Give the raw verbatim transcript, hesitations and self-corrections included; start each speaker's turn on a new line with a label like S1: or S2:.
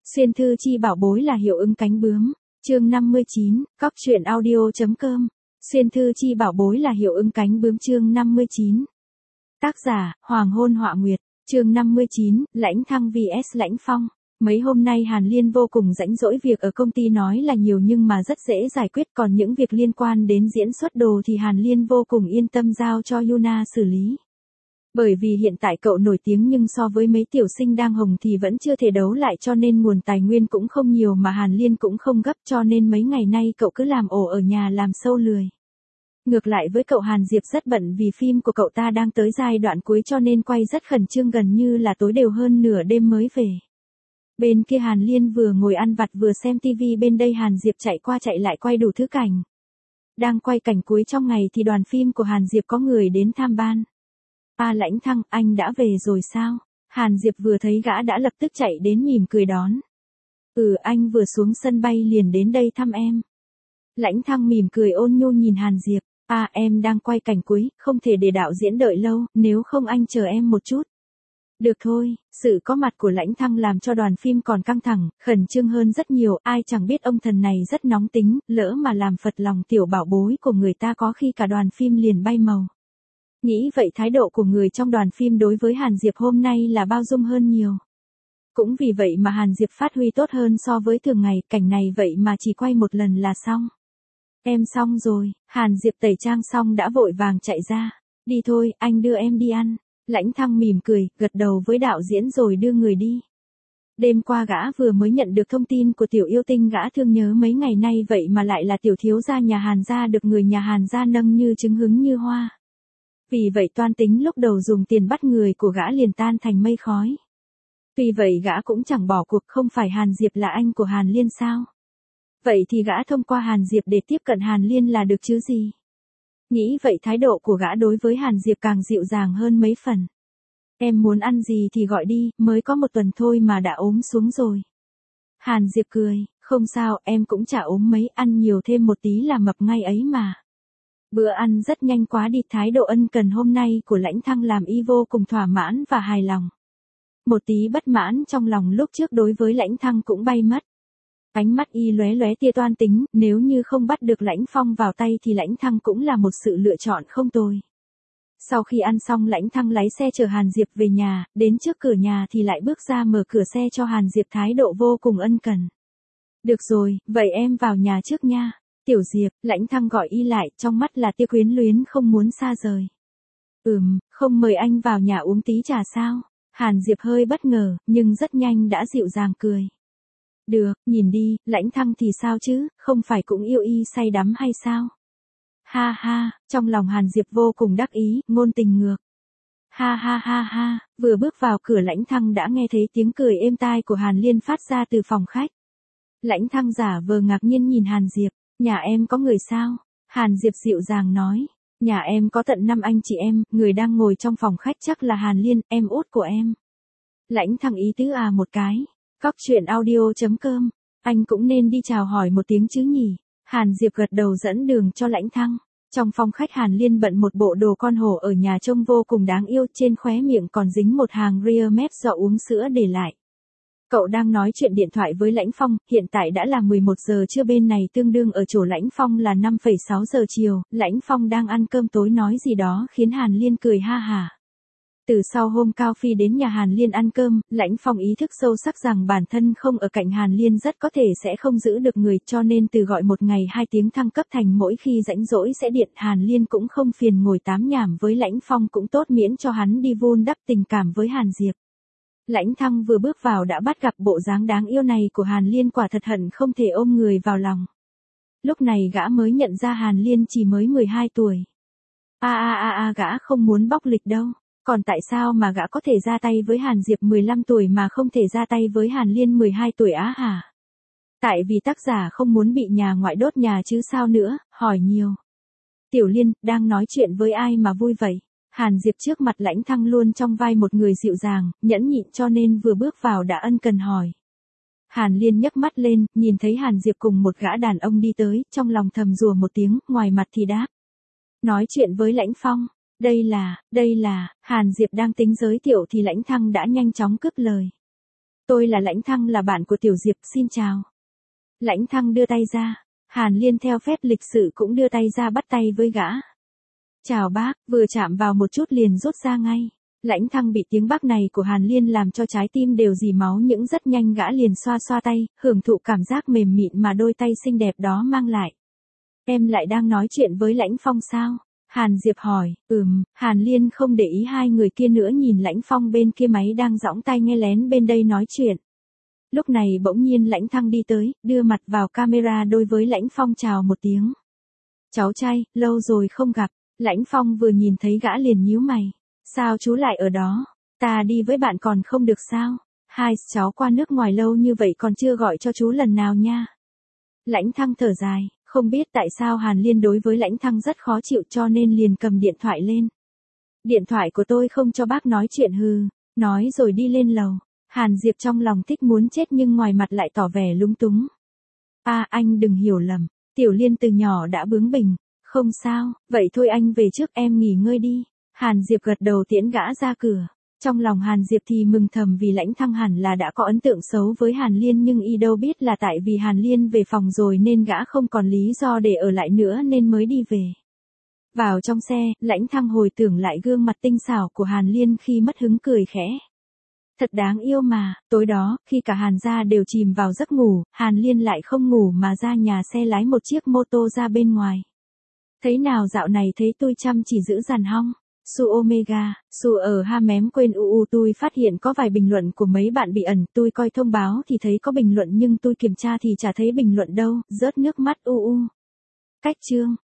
S1: Xuyên thư chi bảo bối là hiệu ứng cánh bướm. Chương năm mươi chín, cóc truyện audio.com. Xuyên thư chi bảo bối là hiệu ứng cánh bướm chương năm mươi chín. Tác giả, Hoàng hôn họa nguyệt. Chương năm mươi chín, Lãnh Thăng vs Lãnh Phong. Mấy hôm nay Hàn Liên vô cùng rãnh rỗi, việc ở công ty nói là nhiều nhưng mà rất dễ giải quyết, còn những việc liên quan đến diễn xuất đồ thì Hàn Liên vô cùng yên tâm giao cho Yuna xử lý. Bởi vì hiện tại cậu nổi tiếng nhưng so với mấy tiểu sinh đang hồng thì vẫn chưa thể đấu lại, cho nên nguồn tài nguyên cũng không nhiều mà Hàn Liên cũng không gấp, cho nên mấy ngày nay cậu cứ làm ổ ở nhà làm sâu lười. Ngược lại với cậu, Hàn Diệp rất bận vì phim của cậu ta đang tới giai đoạn cuối cho nên quay rất khẩn trương, gần như là tối đều hơn nửa đêm mới về. Bên kia Hàn Liên vừa ngồi ăn vặt vừa xem tivi, bên đây Hàn Diệp chạy qua chạy lại quay đủ thứ cảnh. Đang quay cảnh cuối trong ngày thì đoàn phim của Hàn Diệp có người đến tham ban. À, Lãnh Thăng, anh đã về rồi sao? Hàn Diệp vừa thấy gã đã lập tức chạy đến mỉm cười đón. Ừ, anh vừa xuống sân bay liền đến đây thăm em. Lãnh Thăng mỉm cười ôn nhu nhìn Hàn Diệp. À, em đang quay cảnh cuối, không thể để đạo diễn đợi lâu, nếu không anh chờ em một chút. Được thôi. Sự có mặt của Lãnh Thăng làm cho đoàn phim còn căng thẳng, khẩn trương hơn rất nhiều, ai chẳng biết ông thần này rất nóng tính, lỡ mà làm phật lòng tiểu bảo bối của người ta có khi cả đoàn phim liền bay màu. Nghĩ vậy thái độ của người trong đoàn phim đối với Hàn Diệp hôm nay là bao dung hơn nhiều. Cũng vì vậy mà Hàn Diệp phát huy tốt hơn so với thường ngày, cảnh này vậy mà chỉ quay một lần là xong. Em xong rồi. Hàn Diệp tẩy trang xong đã vội vàng chạy ra. Đi thôi, anh đưa em đi ăn. Lãnh Thăng mỉm cười, gật đầu với đạo diễn rồi đưa người đi. Đêm qua gã vừa mới nhận được thông tin của tiểu yêu tinh, gã thương nhớ mấy ngày nay vậy mà lại là tiểu thiếu gia nhà Hàn gia được người nhà Hàn gia nâng như trứng hứng như hoa. Vì vậy toan tính lúc đầu dùng tiền bắt người của gã liền tan thành mây khói. Vì vậy gã cũng chẳng bỏ cuộc, không phải Hàn Diệp là anh của Hàn Liên sao? Vậy thì gã thông qua Hàn Diệp để tiếp cận Hàn Liên là được chứ gì? Nghĩ vậy thái độ của gã đối với Hàn Diệp càng dịu dàng hơn mấy phần. Em muốn ăn gì thì gọi đi, mới có một tuần thôi mà đã ốm xuống rồi. Hàn Diệp cười, không sao, em cũng chả ốm mấy, ăn nhiều thêm một tí là mập ngay ấy mà. Bữa ăn rất nhanh quá đi, thái độ ân cần hôm nay của Lãnh Thăng làm y vô cùng thỏa mãn và hài lòng. Một tí bất mãn trong lòng lúc trước đối với Lãnh Thăng cũng bay mất. Ánh mắt y lóe lóe tia toan tính, nếu như không bắt được Lãnh Phong vào tay thì Lãnh Thăng cũng là một sự lựa chọn không tồi. Sau khi ăn xong, Lãnh Thăng lái xe chở Hàn Diệp về nhà, đến trước cửa nhà thì lại bước ra mở cửa xe cho Hàn Diệp, thái độ vô cùng ân cần. Được rồi, vậy em vào nhà trước nha. Tiểu Diệp, Lãnh Thăng gọi y lại, trong mắt là tia quyến luyến không muốn xa rời. Ừm, không mời anh vào nhà uống tí trà sao? Hàn Diệp hơi bất ngờ, nhưng rất nhanh đã dịu dàng cười. Được, nhìn đi, Lãnh Thăng thì sao chứ, không phải cũng yêu y say đắm hay sao? Ha ha, trong lòng Hàn Diệp vô cùng đắc ý, ngôn tình ngược. Ha ha ha ha, vừa bước vào cửa Lãnh Thăng đã nghe thấy tiếng cười êm tai của Hàn Liên phát ra từ phòng khách. Lãnh Thăng giả vờ ngạc nhiên nhìn Hàn Diệp. Nhà em có người sao? Hàn Diệp dịu dàng nói. Nhà em có tận năm anh chị em, người đang ngồi trong phòng khách chắc là Hàn Liên, em út của em. Lãnh Thăng ý tứ à một cái. Cóc truyện audio.com. Anh cũng nên đi chào hỏi một tiếng chứ nhỉ? Hàn Diệp gật đầu dẫn đường cho Lãnh Thăng. Trong phòng khách Hàn Liên bận một bộ đồ con hổ ở nhà trông vô cùng đáng yêu, trên khóe miệng còn dính một hàng ria mép do uống sữa để lại. Cậu đang nói chuyện điện thoại với Lãnh Phong, hiện tại đã là mười một giờ trưa bên này, tương đương ở chỗ Lãnh Phong là năm phẩy sáu giờ chiều, Lãnh Phong đang ăn cơm tối nói gì đó khiến Hàn Liên cười ha hả. Từ sau hôm Cao Phi đến nhà Hàn Liên ăn cơm, Lãnh Phong ý thức sâu sắc rằng bản thân không ở cạnh Hàn Liên rất có thể sẽ không giữ được người, cho nên từ gọi một ngày hai tiếng thăng cấp thành mỗi khi rãnh rỗi sẽ điện. Hàn Liên cũng không phiền ngồi tám nhảm với Lãnh Phong, cũng tốt miễn cho hắn đi vun đắp tình cảm với Hàn Diệp. Lãnh Thăng vừa bước vào đã bắt gặp bộ dáng đáng yêu này của Hàn Liên, quả thật hận không thể ôm người vào lòng. Lúc này gã mới nhận ra Hàn Liên chỉ mới mười hai tuổi. A a a a, gã không muốn bóc lịch đâu. Còn tại sao mà gã có thể ra tay với Hàn Diệp mười lăm tuổi mà không thể ra tay với Hàn Liên mười hai tuổi á hả? Tại vì tác giả không muốn bị nhà ngoại đốt nhà chứ sao nữa, hỏi nhiều. Tiểu Liên, đang nói chuyện với ai mà vui vậy? Hàn Diệp trước mặt Lãnh Thăng luôn trong vai một người dịu dàng, nhẫn nhịn, cho nên vừa bước vào đã ân cần hỏi. Hàn Liên nhấc mắt lên, nhìn thấy Hàn Diệp cùng một gã đàn ông đi tới, trong lòng thầm rủa một tiếng, ngoài mặt thì đáp. Nói chuyện với Lãnh Phong. Đây là, đây là, Hàn Diệp đang tính giới thiệu thì Lãnh Thăng đã nhanh chóng cướp lời. Tôi là Lãnh Thăng, là bạn của Tiểu Diệp, xin chào. Lãnh Thăng đưa tay ra. Hàn Liên theo phép lịch sự cũng đưa tay ra bắt tay với gã. Chào bác, vừa chạm vào một chút liền rút ra ngay. Lãnh Thăng bị tiếng bác này của Hàn Liên làm cho trái tim đều dì máu, những rất nhanh gã liền xoa xoa tay, hưởng thụ cảm giác mềm mịn mà đôi tay xinh đẹp đó mang lại. Em lại đang nói chuyện với Lãnh Phong sao? Hàn Diệp hỏi. Ừm. Hàn Liên không để ý hai người kia nữa, nhìn Lãnh Phong bên kia máy đang giõng tai nghe lén bên đây nói chuyện. Lúc này bỗng nhiên Lãnh Thăng đi tới, đưa mặt vào camera đối với Lãnh Phong chào một tiếng. Cháu trai, lâu rồi không gặp. Lãnh Phong vừa nhìn thấy gã liền nhíu mày. Sao chú lại ở đó? Ta đi với bạn còn không được sao? Hai cháu qua nước ngoài lâu như vậy còn chưa gọi cho chú lần nào nha. Lãnh Thăng thở dài, không biết tại sao Hàn Liên đối với Lãnh Thăng rất khó chịu cho nên liền cầm điện thoại lên. Điện thoại của tôi không cho bác nói chuyện hừ, nói rồi đi lên lầu. Hàn Diệp trong lòng thích muốn chết nhưng ngoài mặt lại tỏ vẻ lúng túng. A à, anh đừng hiểu lầm, Tiểu Liên từ nhỏ đã bướng bỉnh. Không sao, vậy thôi anh về trước, em nghỉ ngơi đi. Hàn Diệp gật đầu tiễn gã ra cửa. Trong lòng Hàn Diệp thì mừng thầm vì Lãnh Thăng hẳn là đã có ấn tượng xấu với Hàn Liên, nhưng y đâu biết là tại vì Hàn Liên về phòng rồi nên gã không còn lý do để ở lại nữa nên mới đi về. Vào trong xe, Lãnh Thăng hồi tưởng lại gương mặt tinh xảo của Hàn Liên khi mất hứng cười khẽ. Thật đáng yêu mà. Tối đó, khi cả Hàn gia đều chìm vào giấc ngủ, Hàn Liên lại không ngủ mà ra nhà xe lái một chiếc mô tô ra bên ngoài. Thế nào dạo này thấy tôi chăm chỉ giữ dàn hong? Su Omega, Su ở ha mém quên u u tôi phát hiện có vài bình luận của mấy bạn bị ẩn, tôi coi thông báo thì thấy có bình luận nhưng tôi kiểm tra thì chả thấy bình luận đâu, rớt nước mắt u u. Cách chương.